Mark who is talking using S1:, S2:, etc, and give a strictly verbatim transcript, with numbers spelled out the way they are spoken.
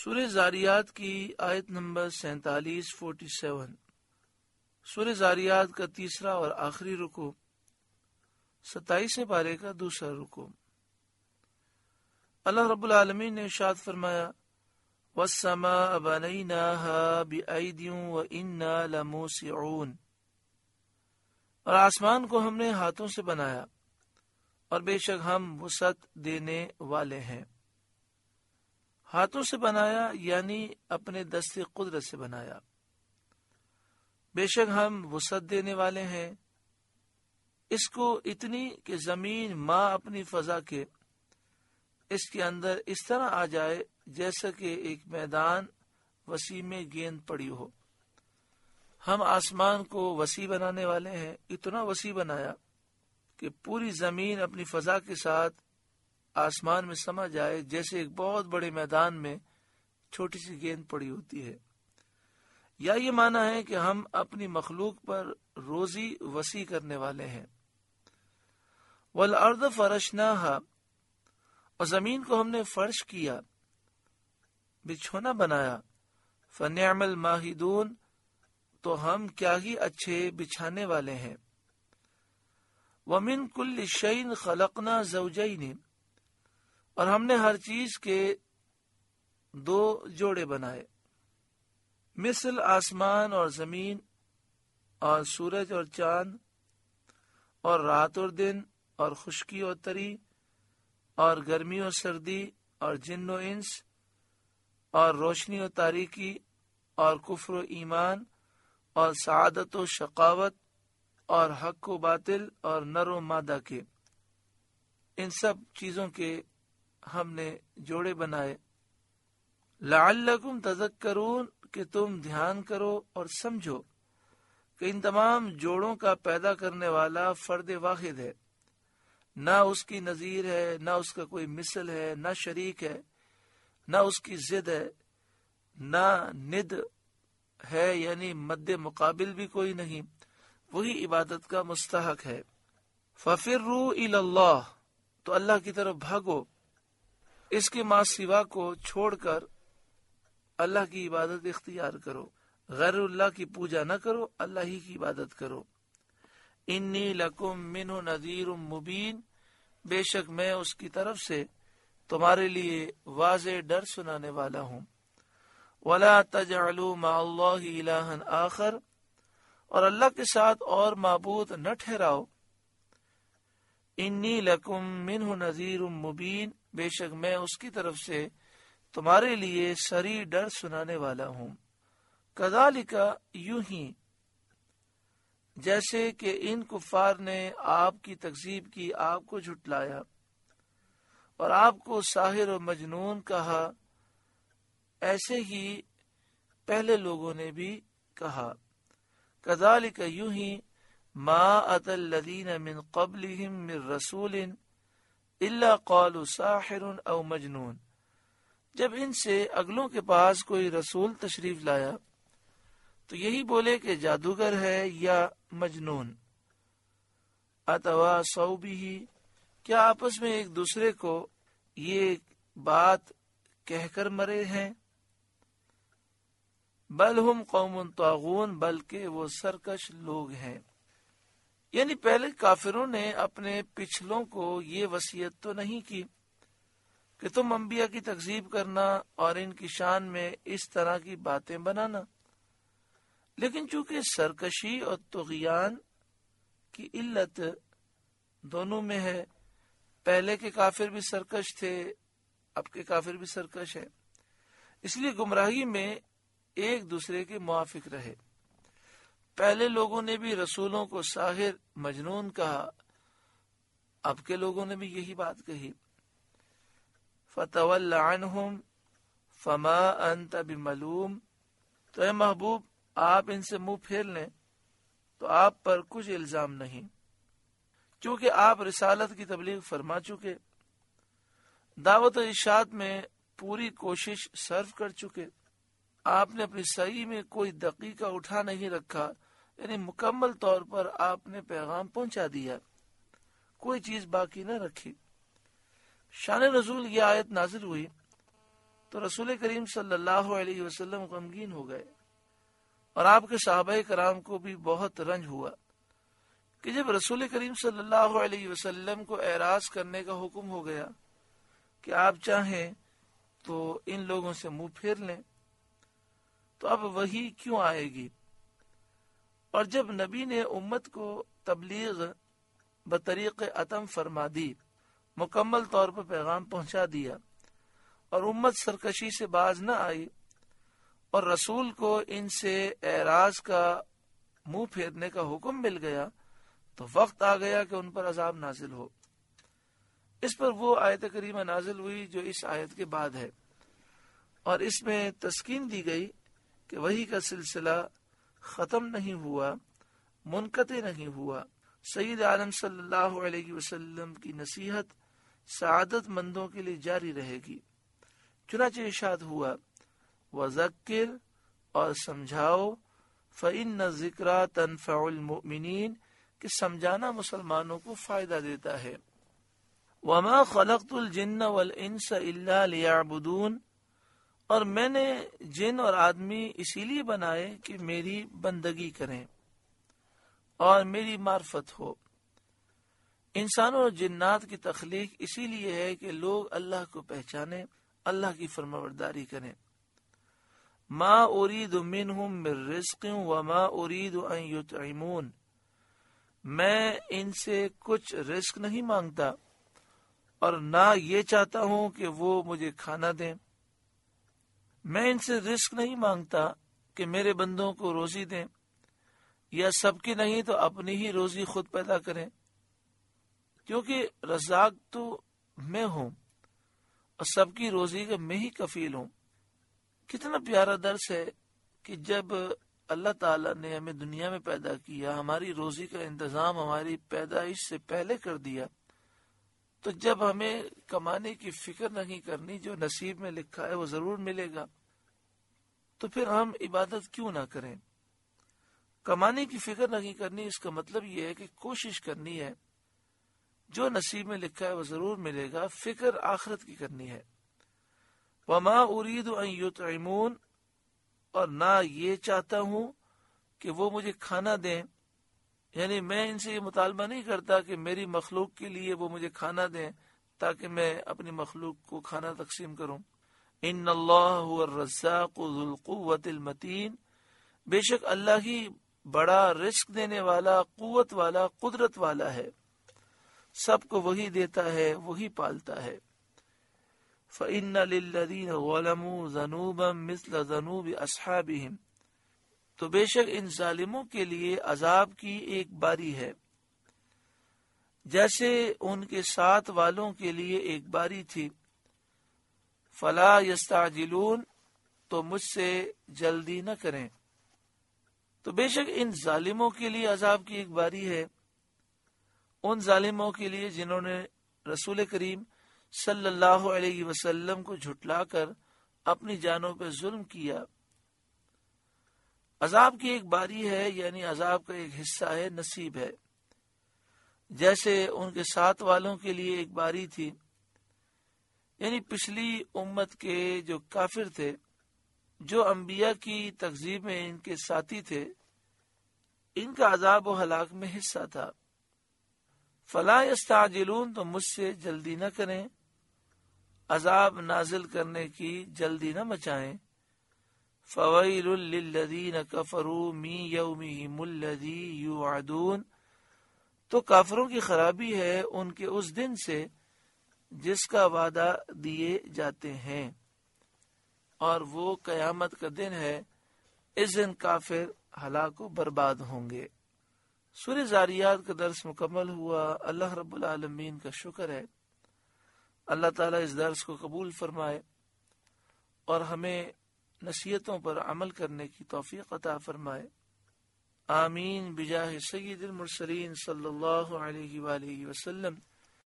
S1: سورہ زاریات کی آیت نمبر سینتالیس فورٹی سیون سورہ زاریات کا تیسرا اور آخری رکوع، ستائیسویں پارے کا دوسرا رکوع۔ اللہ رب العالمین نے ارشاد فرمایا وَالسَّمَاءَ بَنَيْنَاهَا بِأَيْدٍ وَإِنَّا لَمُوسِعُونَ، اور آسمان کو ہم نے ہاتھوں سے بنایا اور بے شک ہم وسعت دینے والے ہیں۔ ہاتھوں سے بنایا یعنی اپنے دست قدرت سے بنایا، بے شک ہم وسعت دینے والے ہیں۔ اس کو اتنی کہ زمین ماں اپنی فضا کے اس کے اندر اس طرح آ جائے جیسا کہ ایک میدان وسیع میں گیند پڑی ہو۔ ہم آسمان کو وسیع بنانے والے ہیں، اتنا وسیع بنایا کہ پوری زمین اپنی فضا کے ساتھ آسمان میں سما جائے جیسے ایک بہت بڑے میدان میں چھوٹی سی گیند پڑی ہوتی ہے۔ یا یہ معنی ہے کہ ہم اپنی مخلوق پر روزی وسیع کرنے والے ہیں۔ وَالْأَرْضَ فَرَشْنَاهَا، اور زمین کو ہم نے فرش کیا، بچھونا بنایا۔ فَنِعْمَ الْمَاهِدُونَ، تو ہم کیا ہی اچھے بچھانے والے ہیں۔ وَمِن كُلِّ شَيْءٍ خَلَقْنَا زَوْجَيْنِ، اور ہم نے ہر چیز کے دو جوڑے بنائے، مثل آسمان اور زمین اور سورج اور چاند اور رات اور دن اور خشکی اور تری اور گرمی اور سردی اور جن و انس اور روشنی اور تاریکی اور کفر و ایمان اور سعادت و شقاوت اور حق و باطل اور نر و مادہ کے، ان سب چیزوں کے ہم نے جوڑے بنائے۔ لعلکم تذکرون، کہ تم دھیان کرو اور سمجھو کہ ان تمام جوڑوں کا پیدا کرنے والا فرد واحد ہے، نہ اس کی نظیر ہے، نہ اس کا کوئی مثل ہے، نہ شریک ہے، نہ اس کی ضد ہے، نہ ند ہے یعنی مد مقابل بھی کوئی نہیں، وہی عبادت کا مستحق ہے۔ فَفِرُّوا إِلَى اللَّهِ، تو اللہ کی طرف بھاگو، اس کے ماں سوا کو چھوڑ کر اللہ کی عبادت اختیار کرو، غیر اللہ کی پوجا نہ کرو، اللہ ہی کی عبادت کرو۔ انی لکم منہ نذیر مبین، بے شک میں اس کی طرف سے تمہارے لیے واضح ڈر سنانے والا ہوں۔ ولا تجعلوا مع اللہ الہا آخر، اور اللہ کے ساتھ اور معبود نہ ٹھہراؤ۔ انی لکم منہ نذیر مبین، بے شک میں اس کی طرف سے تمہارے لیے سری ڈر سنانے والا ہوں۔ کذالک، یوں ہی جیسے کہ ان کفار نے آپ کی تکذیب کی، آپ کو جھٹلایا اور آپ کو ساحر و مجنون کہا، ایسے ہی پہلے لوگوں نے بھی کہا۔ کذالک، یوں ہی ما اتی الذین من قبلہم من رسول الا قالوا ساحر او مجنون، جب ان سے اگلوں کے پاس کوئی رسول تشریف لایا تو یہی بولے کہ جادوگر ہے یا مجنون۔ اتواصوا بہ، کیا آپس میں ایک دوسرے کو یہ بات کہہ کر مرے ہیں؟ بل ہم قوم طاغون، بلکہ وہ سرکش لوگ ہیں۔ یعنی پہلے کافروں نے اپنے پچھلوں کو یہ وصیت تو نہیں کی کہ تم انبیاء کی تکذیب کرنا اور ان کی شان میں اس طرح کی باتیں بنانا، لیکن چونکہ سرکشی اور طغیان کی علت دونوں میں ہے، پہلے کے کافر بھی سرکش تھے، اب کے کافر بھی سرکش ہے، اس لیے گمراہی میں ایک دوسرے کے موافق رہے۔ پہلے لوگوں نے بھی رسولوں کو ساحر مجنون کہا، اب کے لوگوں نے بھی یہی بات کہی۔ فَتَوَلَّ عَنْهُمْ فَمَا أَنْتَ بِمَلُومٍ، تو اے محبوب آپ ان سے منہ پھیر لیں تو آپ پر کچھ الزام نہیں، چونکہ آپ رسالت کی تبلیغ فرما چکے، دعوت و ارشاد میں پوری کوشش صرف کر چکے، آپ نے اپنی سعی میں کوئی دقیقہ اٹھا نہیں رکھا، یعنی مکمل طور پر آپ نے پیغام پہنچا دیا، کوئی چیز باقی نہ رکھی۔ شان نزول یہ آیت نازل ہوئی تو رسول کریم صلی اللہ علیہ وسلم غمگین ہو گئے، اور آپ کے صحابہ کرام کو بھی بہت رنج ہوا کہ جب رسول کریم صلی اللہ علیہ وسلم کو اعراض کرنے کا حکم ہو گیا کہ آپ چاہیں تو ان لوگوں سے منہ پھیر لیں، تو اب وہی کیوں آئے گی؟ اور جب نبی نے امت کو تبلیغ بطریق اتم فرما دی، مکمل طور پر پیغام پہنچا دیا، اور امت سرکشی سے باز نہ آئی، اور رسول کو ان سے اعراض کا منہ پھیرنے کا حکم مل گیا، تو وقت آ گیا کہ ان پر عذاب نازل ہو۔ اس پر وہ آیت کریمہ نازل ہوئی جو اس آیت کے بعد ہے، اور اس میں تسکین دی گئی کہ وحی کا سلسلہ ختم نہیں ہوا، منقطع نہیں ہوا۔ سید عالم صلی اللہ علیہ وسلم کی نصیحت سعادت مندوں کے لیے جاری رہے گی۔ چنانچہ ارشاد ہوا، وَذَكِّرْ، اور سمجھاؤ، فَإِنَّ الذِّكْرَى تَنفَعُ الْمُؤْمِنِينَ، کہ سمجھانا مسلمانوں کو فائدہ دیتا ہے۔ وَمَا خَلَقْتُ الْجِنَّ وَالْإِنسَ إِلَّا لِيَعْبُدُونَ، اور میں نے جن اور آدمی اسی لیے بنائے کہ میری بندگی کریں اور میری معرفت ہو۔ انسانوں اور جنات کی تخلیق اسی لیے ہے کہ لوگ اللہ کو پہچانیں، اللہ کی فرمانبرداری کریں۔ ما اريد منهم من رزق وما اريد ان يطعمون، میں ان سے کچھ رزق نہیں مانگتا اور نہ یہ چاہتا ہوں کہ وہ مجھے کھانا دیں۔ میں ان سے رزق نہیں مانگتا کہ میرے بندوں کو روزی دیں، یا سب کی نہیں تو اپنی ہی روزی خود پیدا کریں، کیونکہ رزاق تو میں ہوں اور سب کی روزی کا میں ہی کفیل ہوں۔ کتنا پیارا درس ہے کہ جب اللہ تعالیٰ نے ہمیں دنیا میں پیدا کیا، ہماری روزی کا انتظام ہماری پیدائش سے پہلے کر دیا، تو جب ہمیں کمانے کی فکر نہیں کرنی، جو نصیب میں لکھا ہے وہ ضرور ملے گا، تو پھر ہم عبادت کیوں نہ کریں؟ کمانے کی فکر نہیں کرنی، اس کا مطلب یہ ہے کہ کوشش کرنی ہے، جو نصیب میں لکھا ہے وہ ضرور ملے گا، فکر آخرت کی کرنی ہے۔ وما اريد ان يطعمون، اور نہ یہ چاہتا ہوں کہ وہ مجھے کھانا دیں، یعنی میں ان سے یہ مطالبہ نہیں کرتا کہ میری مخلوق کے لیے وہ مجھے کھانا دیں تاکہ میں اپنی مخلوق کو کھانا تقسیم کروں۔ ان اللہ هو الرزاق ذو القوة المتین، بے شک اللہ ہی بڑا رزق دینے والا، قوت والا، قدرت والا ہے، سب کو وہی دیتا ہے، وہی پالتا ہے۔ فَإِنَّ لِلَّذِينَ ظَلَمُوا ذَنُوبًا مِثْلَ ذَنُوبِ أَصْحَابِهِمْ، تو بے شک ان ظالموں کے لیے عذاب کی ایک باری ہے، جیسے ان کے ساتھ والوں کے لیے ایک باری تھی۔ فَلَا يَسْتَعْجِلُونَ، تو مجھ سے جلدی نہ کریں۔ تو بے شک ان ظالموں کے لیے عذاب کی ایک باری ہے، ان ظالموں کے لیے جنہوں نے رسول کریم صلی اللہ علیہ وسلم کو جھٹلا کر اپنی جانوں پہ ظلم کیا۔ عذاب کی ایک باری ہے، یعنی عذاب کا ایک حصہ ہے، نصیب ہے، جیسے ان کے ساتھ والوں کے لیے ایک باری تھی، یعنی پچھلی امت کے جو کافر تھے، جو انبیاء کی تکذیب میں ان کے ساتھی تھے، ان کا عذاب و ہلاک میں حصہ تھا۔ فلا یستعجلون، تو مجھ سے جلدی نہ کریں، عذاب نازل کرنے کی جلدی نہ مچائیں۔ فویل للذین کفروا من یومہم الذی یوعدون، تو کافروں کی خرابی ہے ان کے اس دن سے جس کا وعدہ دیے جاتے ہیں، اور وہ قیامت کا دن ہے، اس دن کافر ہلاک و برباد ہوں گے۔ سورہ زاریات کا درس مکمل ہوا۔ اللہ رب العالمین کا شکر ہے، اللہ تعالیٰ اس درس کو قبول فرمائے اور ہمیں نصیحتوں پر عمل کرنے کی توفیق عطا فرمائے۔ آمین بجاہ سید المرسلین صلی اللہ علیہ وآلہ وسلم۔